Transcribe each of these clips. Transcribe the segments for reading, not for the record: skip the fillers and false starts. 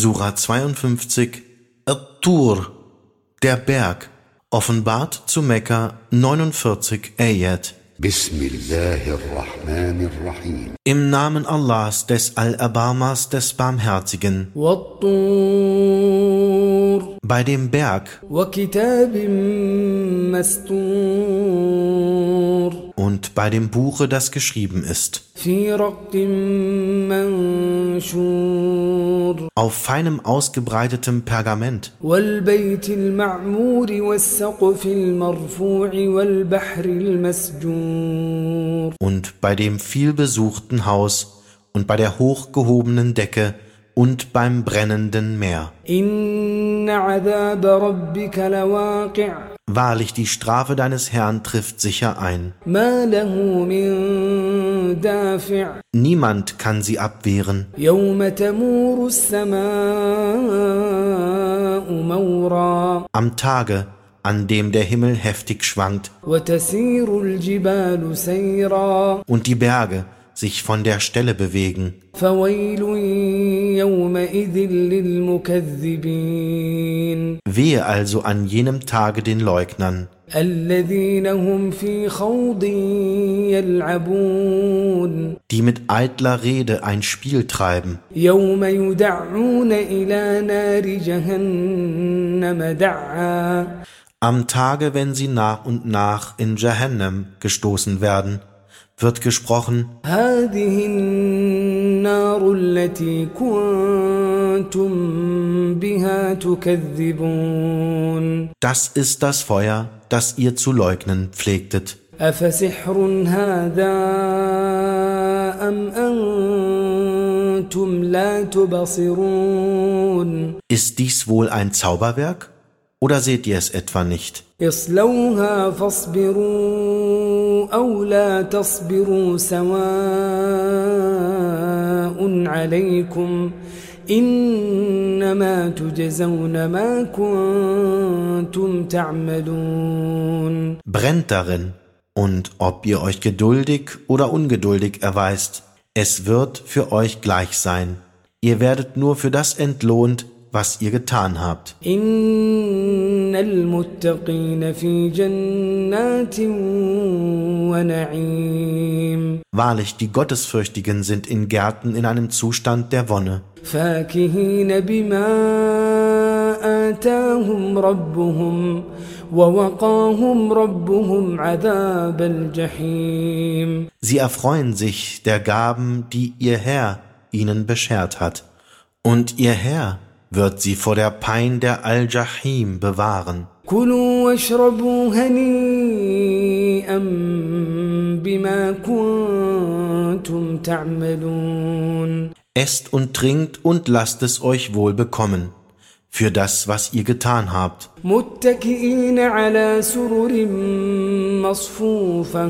Sura 52, At-Tur, der Berg, offenbart zu Mekka 49 Ayat. Bismillahirrahmanirrahim. Im Namen Allahs, des Allerbarmers, des Barmherzigen. Wat-Tur. Bei dem Berg Wa Kitabim Mastur. und bei dem Buche, das geschrieben ist. Fi Raqim Manshur. Auf feinem ausgebreitetem Pergament. Wal Baytil Ma'muri was Saqfil Marfu'i wal Bahril Masjur. Und bei dem vielbesuchten Haus und bei der hochgehobenen Decke und beim brennenden Meer. Inna 'adhaba rabbika lawaqi'. Wahrlich, die Strafe deines Herrn trifft sicher ein. Ma lahu min dafi'. Niemand kann sie abwehren. Yawma tamuru as-samaa'u mawra. Am Tage, an dem der Himmel heftig schwankt Wa tasiru al-jibalu sayra. und die Berge sich von der Stelle bewegen. Fawailun yawma'idhin lil-mukaththibin. Wehe also an jenem Tage den Leugnern, Alladhina hum fi khawdin yal'abun. die mit eitler Rede ein Spiel treiben. Yawma yud'auna ila nari jahannama da''a. Am Tage, wenn sie nach und nach in Jahannam gestoßen werden, wird gesprochen: هذه النار التي كنتم بها تكذبون. Das ist das Feuer, das ihr zu leugnen pflegtet. أفسحر هذا أم أنتم لا تبصرون. Ist dies wohl ein Zauberwerk? Oder seht ihr es etwa nicht? اصلوها فاصبروا أو لا تصبروا سواء عليكم إنما تجزون ما كنتم تعملون. Brennt darin, und ob ihr euch geduldig oder ungeduldig erweist, es wird für euch gleich sein. Ihr werdet nur für das entlohnt, was ihr getan habt. Innal Muttaqina fi Jannatin wa Na'im. Wahrlich, die Gottesfürchtigen sind in Gärten in einem Zustand der Wonne. Fakihina bima atahum rabbuhum wa waqahum rabbuhum adhabal Jahim. Sie erfreuen sich der Gaben, die ihr Herr ihnen beschert hat. Und ihr Herr wird sie vor der Pein der Al-Jahim bewahren. Kulu washrabu hani'an bima kuntum ta'malun. Esst und trinkt und lasst es euch wohl bekommen, für das, was ihr getan habt. Muttaki'ina ala sururin masfufah.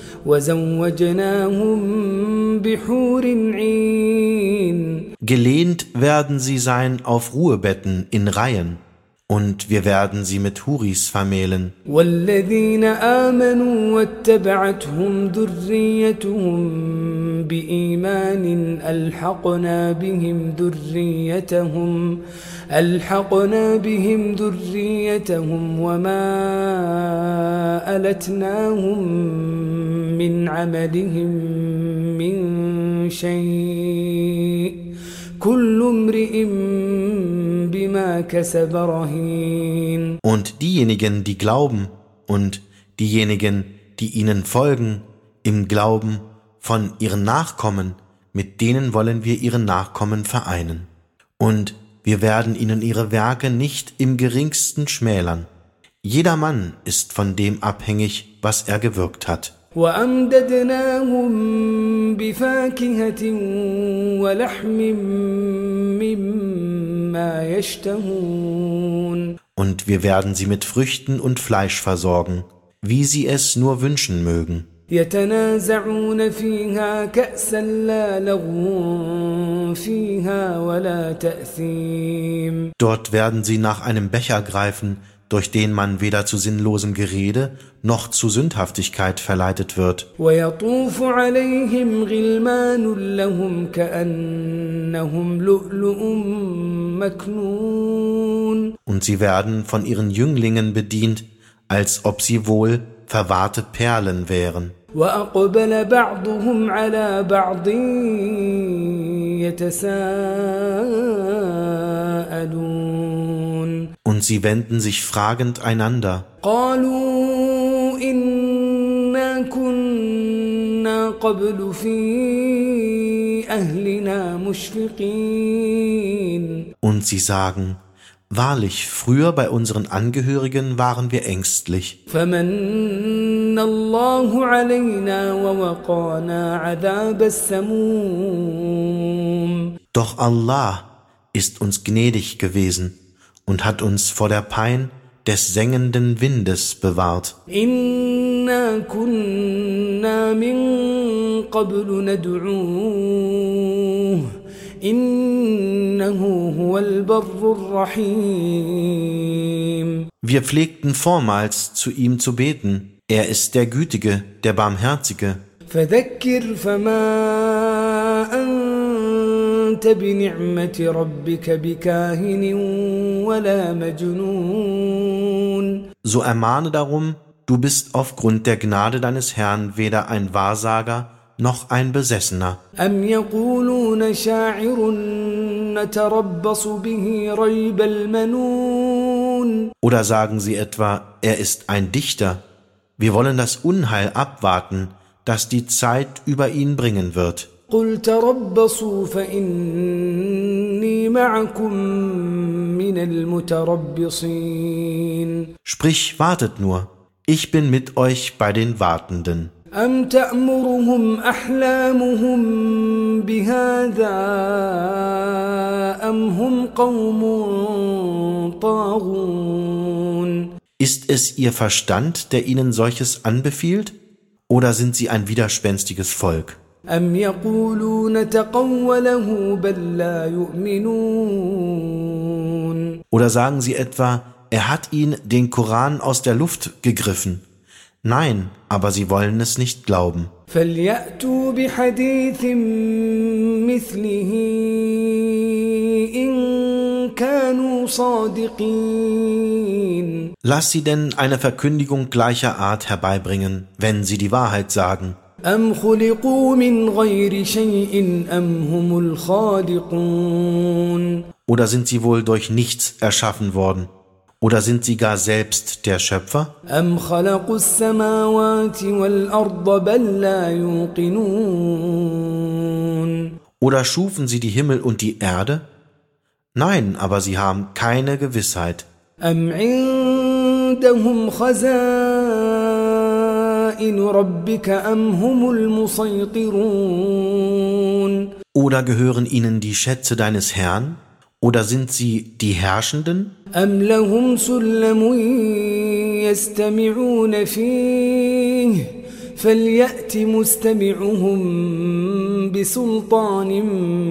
Gelehnt werden sie sein auf Ruhebetten in Reihen, und wir werden sie mit Huris vermählen. والذين آمنوا واتبعتهم ذريتهم بإيمان ألحقنا بهم ذريتهم وما ألتناهم من عملهم من شيء كل امرئ بما كسب رهين. Und diejenigen, die glauben, und diejenigen, die ihnen folgen, im Glauben von ihren Nachkommen, mit denen wollen wir ihre Nachkommen vereinen. Und wir werden ihnen ihre Werke nicht im geringsten schmälern. Jeder Mann ist von dem abhängig, was er gewirkt hat. وَأَمْدَدْنَاهُمْ بِفَاكِهَةٍ وَلَحْمٍ مِّمَّا يَشْتَهُونَ. Und wir werden sie mit Früchten und Fleisch versorgen, wie sie es nur wünschen mögen. يَتَنَازَعُونَ فِيهَا كَأْسًا لَّا لَغْوٌ فِيهَا وَلَا تَأْثِيمٌ. Dort werden sie nach einem Becher greifen, durch den man weder zu sinnlosem Gerede noch zu Sündhaftigkeit verleitet wird. وَيَطُوفُ عَلَيْهِمْ غِلْمَانٌ لَّهُمْ كَأَنَّهُمْ لُؤْلُؤٌ مكنون Und sie werden von ihren Jünglingen bedient, als ob sie wohl verwahrte Perlen wären. وأقبل بعضهم على بعض يتساءلون Und sie wenden sich fragend einander. قالوا إنا كنا قبل في أهلنا مشفقين Und sie sagen, wahrlich, früher bei unseren Angehörigen waren wir ängstlich. فمن الله علينا ووقانا عذاب السموم Doch Allah ist uns gnädig gewesen und hat uns vor der Pein des sengenden Windes bewahrt. إنا كنا من قبل ندعوه إنه هو البر الرحيم Wir pflegten vormals zu ihm zu beten. Er ist der Gütige, der Barmherzige. فذكر فما أنت بنعمة ربك بكاهن ولا مجنون So ermahne darum, du bist aufgrund der Gnade deines Herrn weder ein Wahrsager noch ein Besessener. أم يقولون شاعر نتربص به ريب المنون Oder sagen sie etwa, er ist ein Dichter. Wir wollen das Unheil abwarten, das die Zeit über ihn bringen wird. قل تربصوا فإني معكم من المتربصين Sprich, wartet nur, ich bin mit euch bei den Wartenden. أم تأمرهم أحلامهم بهذا أم هم قوم طاغون Ist es ihr Verstand, der ihnen solches anbefiehlt? Oder sind sie ein widerspenstiges Volk? أم يقولون تقوله بل لا يؤمنون Oder sagen sie etwa, er hat ihn, den Koran, aus der Luft gegriffen? Nein, aber sie wollen es nicht glauben. فليأتوا بحديث مثله إن كانوا صادقين Lass sie denn eine Verkündigung gleicher Art herbeibringen, wenn sie die Wahrheit sagen. أم خلقوا من غير شيء أم هم الخالقون Oder sind sie wohl durch nichts erschaffen worden? Oder sind sie gar selbst der Schöpfer? أم خلقوا السماوات والأرض بل لا يوقنون Oder schufen sie die Himmel und die Erde? Nein, aber sie haben keine Gewissheit. أم عندهم خزائن ربك أم هم المسيطرون Oder gehören ihnen die Schätze deines Herrn? Oder sind sie die Herrschenden? أم لهم سلم يستمعون فيه فليأت مستمعهم بسلطان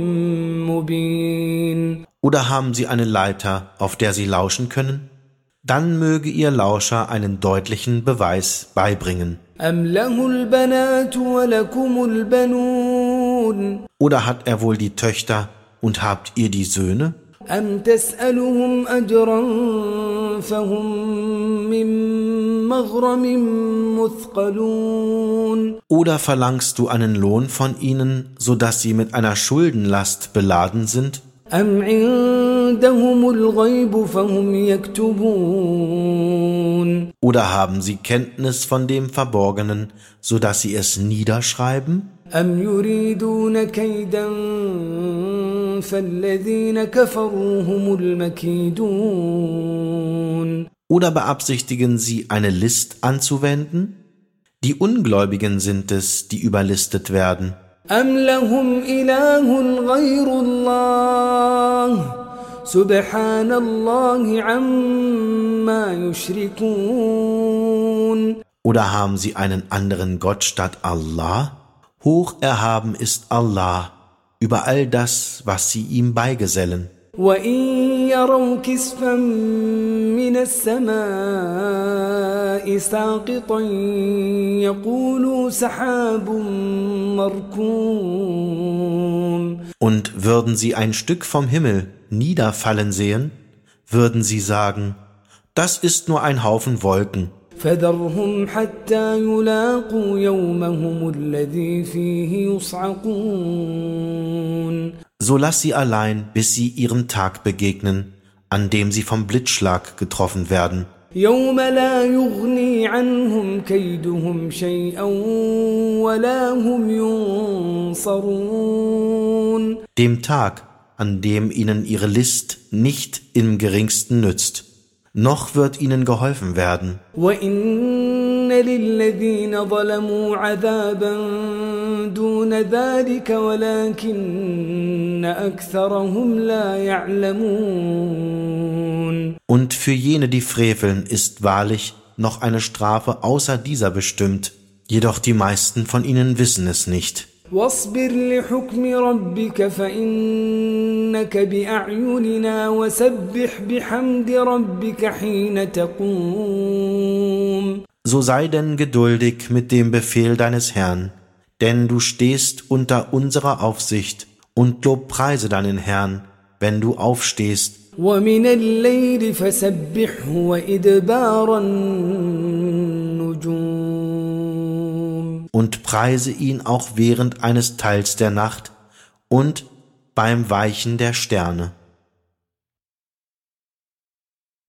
مبين Oder haben sie eine Leiter, auf der sie lauschen können? Dann möge ihr Lauscher einen deutlichen Beweis beibringen. أم له البنات ولكم البنون Oder hat er wohl die Töchter und habt ihr die Söhne? أم تسألهم أجرا فهم من مغرم مثقلون Oder verlangst du einen Lohn von ihnen, so dass sie mit einer Schuldenlast beladen sind? أم عندهم الغيب فهم يكتبون Oder haben sie Kenntnis von dem Verborgenen, so dass sie es niederschreiben? أم يريدون كيدا فالذين كفروا هم المكيدون Oder beabsichtigen sie, eine List anzuwenden? Die Ungläubigen sind es, die überlistet werden. أم لهم إله غير الله سبحان الله عما يشركون Oder haben sie einen anderen Gott statt Allah? Hoch erhaben ist Allah über all das, was sie ihm beigesellen. وإن يروا كسفا من السماء ساقطا يقولوا سحاب مركوم Und würden sie ein Stück vom Himmel niederfallen sehen, würden sie sagen, das ist nur ein Haufen Wolken. فذرهم حتى يلاقوا يومهم الذي فيه يصعقون. So lass sie allein, bis sie ihrem Tag begegnen, an dem sie vom Blitzschlag getroffen werden. يوم لا يغني عنهم كيدهم شيئا ولا هم ينصرون. Dem Tag, an dem ihnen ihre List nicht im geringsten nützt, noch wird ihnen geholfen werden. وإن للذين ظلموا عذابا دون ذلك ولكن أكثرهم لا يعلمون. Und für jene, die freveln, ist wahrlich noch eine Strafe außer dieser bestimmt, jedoch die meisten von ihnen wissen es nicht. واصبر لحكم ربك فإنك بأعيننا وسبح بحمد ربك حين تقوم. So sei denn geduldig mit dem Befehl deines Herrn, denn du stehst unter unserer Aufsicht und lobpreise deinen Herrn, wenn du aufstehst. ومن الليل فسبحه وإدبار النجوم. Und preise ihn auch während eines Teils der Nacht und beim Weichen der Sterne.